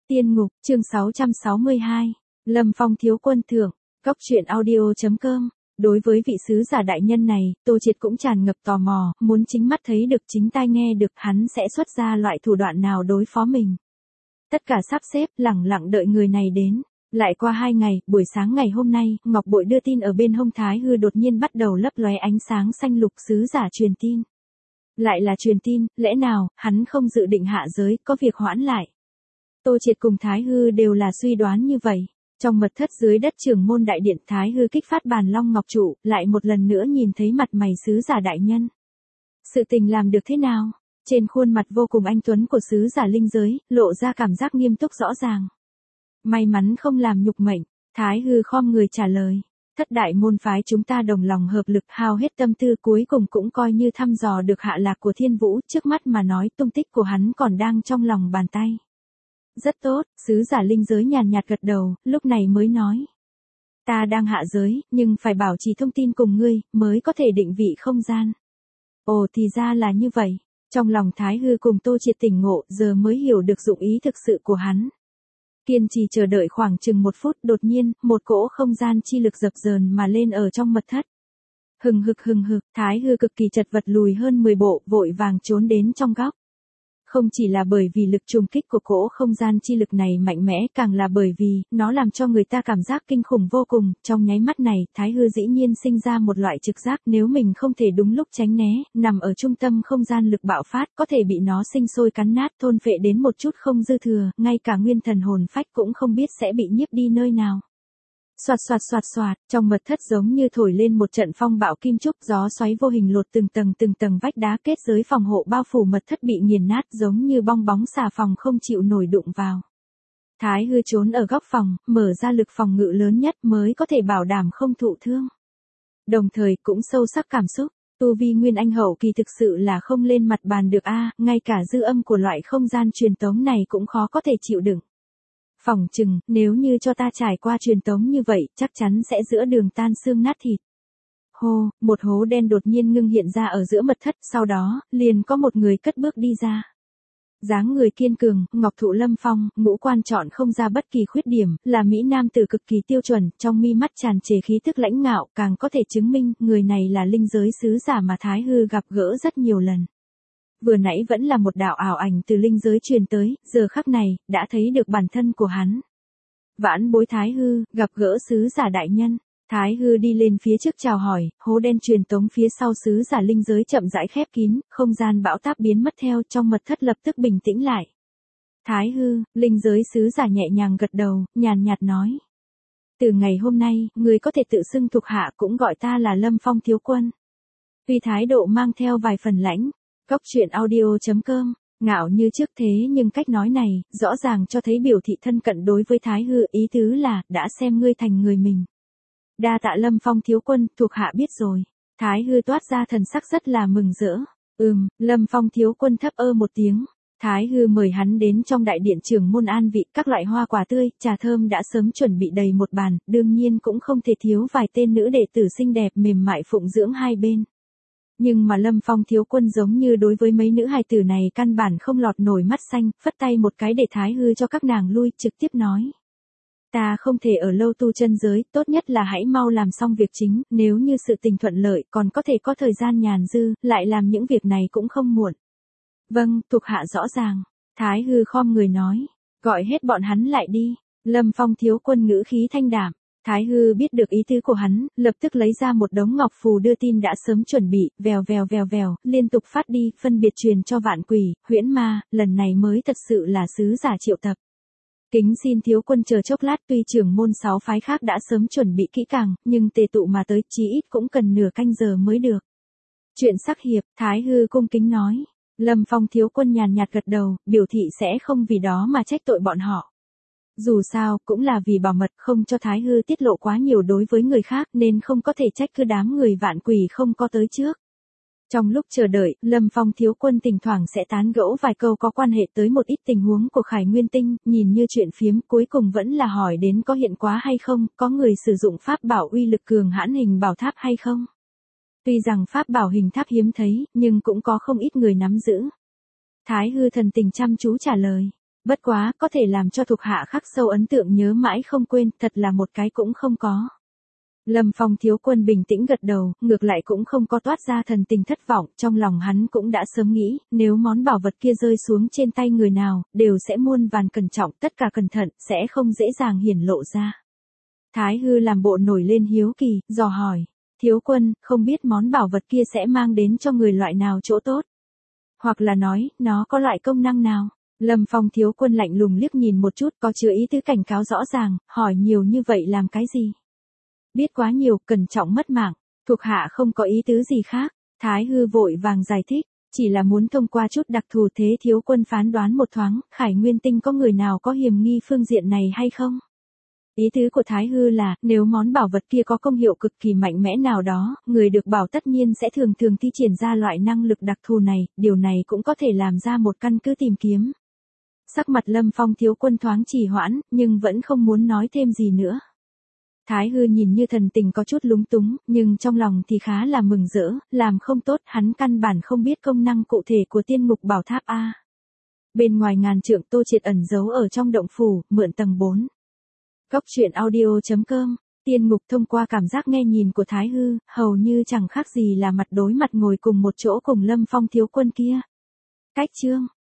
Tiên ngục, chương 662. Lâm Phong thiếu quân thưởng. Góc truyện audio.com. Đối với vị sứ giả đại nhân này, Tô Triệt cũng tràn ngập tò mò, muốn chính mắt thấy được chính tai nghe được hắn sẽ xuất ra loại thủ đoạn nào đối phó mình. Tất cả sắp xếp, lẳng lặng đợi người này đến. Lại qua 2 ngày, buổi sáng ngày hôm nay, Ngọc Bội đưa tin ở bên hông Thái Hư đột nhiên bắt đầu lấp lóe ánh sáng xanh lục. Sứ giả truyền tin. Lại là truyền tin, lẽ nào, hắn không dự định hạ giới, có việc hoãn lại. Tô Triệt cùng Thái Hư đều là suy đoán như vậy. Trong mật thất dưới đất Trưởng môn đại điện, Thái Hư kích phát bàn long ngọc trụ, lại một lần nữa nhìn thấy mặt mày sứ giả đại nhân. Sự tình làm được thế nào? Trên khuôn mặt vô cùng anh tuấn của sứ giả linh giới, lộ ra cảm giác nghiêm túc rõ ràng. May mắn không làm nhục mệnh, Thái Hư khom người trả lời. Thất đại môn phái chúng ta đồng lòng hợp lực hao hết tâm tư, cuối cùng cũng coi như thăm dò được hạ lạc của Thiên Vũ, trước mắt mà nói tung tích của hắn còn đang trong lòng bàn tay. Rất tốt, sứ giả linh giới nhàn nhạt gật đầu, lúc này mới nói. Ta đang hạ giới, nhưng phải bảo trì thông tin cùng ngươi, mới có thể định vị không gian. Ồ thì ra là như vậy. Trong lòng Thái Hư cùng Tô Triệt tỉnh ngộ, giờ mới hiểu được dụng ý thực sự của hắn. Kiên trì chờ đợi khoảng chừng 1 phút, đột nhiên, một cỗ không gian chi lực dập dờn mà lên ở trong mật thất. Hừng hực, Thái Hư cực kỳ chật vật lùi hơn 10 bộ, vội vàng trốn đến trong góc. Không chỉ là bởi vì lực trùng kích của cỗ không gian chi lực này mạnh mẽ, càng là bởi vì, nó làm cho người ta cảm giác kinh khủng vô cùng. Trong nháy mắt này, Thái Hư dĩ nhiên sinh ra một loại trực giác, nếu mình không thể đúng lúc tránh né, nằm ở trung tâm không gian lực bạo phát, có thể bị nó sinh sôi cắn nát thôn phệ đến một chút không dư thừa, ngay cả nguyên thần hồn phách cũng không biết sẽ bị nhiếp đi nơi nào. Xoạt, trong mật thất giống như thổi lên một trận phong bạo kim trúc, gió xoáy vô hình lột từng tầng vách đá kết giới phòng hộ bao phủ mật thất bị nghiền nát, giống như bong bóng xà phòng không chịu nổi đụng vào. Thái Hư trốn ở góc phòng, mở ra lực phòng ngự lớn nhất mới có thể bảo đảm không thụ thương. Đồng thời cũng sâu sắc cảm xúc, tu vi nguyên anh hậu kỳ thực sự là không lên mặt bàn được a, ngay cả dư âm của loại không gian truyền tống này cũng khó có thể chịu đựng. Phỏng chừng, nếu như cho ta trải qua truyền tống như vậy, chắc chắn sẽ giữa đường tan xương nát thịt. Hô, một hố đen đột nhiên ngưng hiện ra ở giữa mật thất, sau đó, liền có một người cất bước đi ra. Dáng người kiên cường, ngọc thụ lâm phong, ngũ quan chọn không ra bất kỳ khuyết điểm, là mỹ nam tử cực kỳ tiêu chuẩn, trong mi mắt tràn trề khí tức lãnh ngạo, càng có thể chứng minh, người này là linh giới sứ giả mà Thái Hư gặp gỡ rất nhiều lần. Vừa nãy vẫn là một đạo ảo ảnh từ linh giới truyền tới, giờ khắc này, đã thấy được bản thân của hắn. Vãn bối Thái Hư, gặp gỡ sứ giả đại nhân. Thái Hư đi lên phía trước chào hỏi, hố đen truyền tống phía sau sứ giả linh giới chậm rãi khép kín, không gian bão táp biến mất theo, trong mật thất lập tức bình tĩnh lại. Thái Hư, linh giới sứ giả nhẹ nhàng gật đầu, nhàn nhạt nói. Từ ngày hôm nay, người có thể tự xưng thuộc hạ, cũng gọi ta là Lâm Phong thiếu quân. Tuy thái độ mang theo vài phần lãnh. Góc truyện audio.com, ngạo như trước thế nhưng cách nói này, rõ ràng cho thấy biểu thị thân cận đối với Thái Hư, ý tứ là, đã xem ngươi thành người mình. Đa tạ Lâm Phong thiếu quân, thuộc hạ biết rồi. Thái Hư toát ra thần sắc rất là mừng rỡ. Lâm Phong thiếu quân thấp một tiếng. Thái Hư mời hắn đến trong đại điện Trưởng môn an vị, các loại hoa quả tươi, trà thơm đã sớm chuẩn bị đầy một bàn, đương nhiên cũng không thể thiếu vài tên nữ đệ tử xinh đẹp mềm mại phụng dưỡng hai bên. Nhưng mà Lâm Phong thiếu quân giống như đối với mấy nữ hài tử này căn bản không lọt nổi mắt xanh, phất tay một cái để Thái Hư cho các nàng lui, trực tiếp nói. Ta không thể ở lâu tu chân giới, tốt nhất là hãy mau làm xong việc chính, nếu như sự tình thuận lợi còn có thể có thời gian nhàn dư, lại làm những việc này cũng không muộn. Vâng, thuộc hạ rõ ràng. Thái Hư khom người nói, gọi hết bọn hắn lại đi. Lâm Phong thiếu quân ngữ khí thanh đạm. Thái Hư biết được ý tứ của hắn, lập tức lấy ra một đống ngọc phù đưa tin đã sớm chuẩn bị, vèo, liên tục phát đi, phân biệt truyền cho vạn quỷ, huyễn ma, lần này mới thật sự là sứ giả triệu tập. Kính xin thiếu quân chờ chốc lát, tuy trưởng môn 6 phái khác đã sớm chuẩn bị kỹ càng, nhưng tề tụ mà tới, chí ít cũng cần nửa canh giờ mới được. Chuyện sắc hiệp, Thái Hư cung kính nói. Lâm Phong thiếu quân nhàn nhạt gật đầu, biểu thị sẽ không vì đó mà trách tội bọn họ. Dù sao, cũng là vì bảo mật, không cho Thái Hư tiết lộ quá nhiều đối với người khác, nên không có thể trách cứ đám người vạn quỷ không có tới trước. Trong lúc chờ đợi, Lâm Phong thiếu quân thỉnh thoảng sẽ tán gẫu vài câu có quan hệ tới một ít tình huống của Khải Nguyên Tinh, nhìn như chuyện phiếm, cuối cùng vẫn là hỏi đến có hiện quá hay không, có người sử dụng pháp bảo uy lực cường hãn hình bảo tháp hay không. Tuy rằng pháp bảo hình tháp hiếm thấy, nhưng cũng có không ít người nắm giữ. Thái Hư thần tình chăm chú trả lời. Bất quá, có thể làm cho thuộc hạ khắc sâu ấn tượng nhớ mãi không quên, thật là một cái cũng không có. Lâm Phong thiếu quân bình tĩnh gật đầu, ngược lại cũng không có toát ra thần tình thất vọng, trong lòng hắn cũng đã sớm nghĩ, nếu món bảo vật kia rơi xuống trên tay người nào, đều sẽ muôn vàn cẩn trọng, tất cả cẩn thận, sẽ không dễ dàng hiển lộ ra. Thái Hư làm bộ nổi lên hiếu kỳ, dò hỏi, thiếu quân, không biết món bảo vật kia sẽ mang đến cho người loại nào chỗ tốt? Hoặc là nói, nó có loại công năng nào? Lâm Phong thiếu quân lạnh lùng liếc nhìn một chút, có chứa ý tứ cảnh cáo rõ ràng, hỏi nhiều như vậy làm cái gì? Biết quá nhiều, cẩn trọng mất mạng, thuộc hạ không có ý tứ gì khác. Thái Hư vội vàng giải thích, chỉ là muốn thông qua chút đặc thù thế thiếu quân phán đoán một thoáng, Khải Nguyên Tinh có người nào có hiểm nghi phương diện này hay không? Ý tứ của Thái Hư là, nếu món bảo vật kia có công hiệu cực kỳ mạnh mẽ nào đó, người được bảo tất nhiên sẽ thường thường thi triển ra loại năng lực đặc thù này, điều này cũng có thể làm ra một căn cứ tìm kiếm. Sắc mặt Lâm Phong thiếu quân thoáng trì hoãn, nhưng vẫn không muốn nói thêm gì nữa. Thái Hư nhìn như thần tình có chút lúng túng, nhưng trong lòng thì khá là mừng rỡ, làm không tốt hắn căn bản không biết công năng cụ thể của tiên ngục bảo tháp A. Bên ngoài ngàn trượng Tô Triệt ẩn giấu ở trong động phủ, mượn tầng 4. Góc truyện audio.com, tiên ngục thông qua cảm giác nghe nhìn của Thái Hư, hầu như chẳng khác gì là mặt đối mặt ngồi cùng một chỗ cùng Lâm Phong thiếu quân kia. Cách chương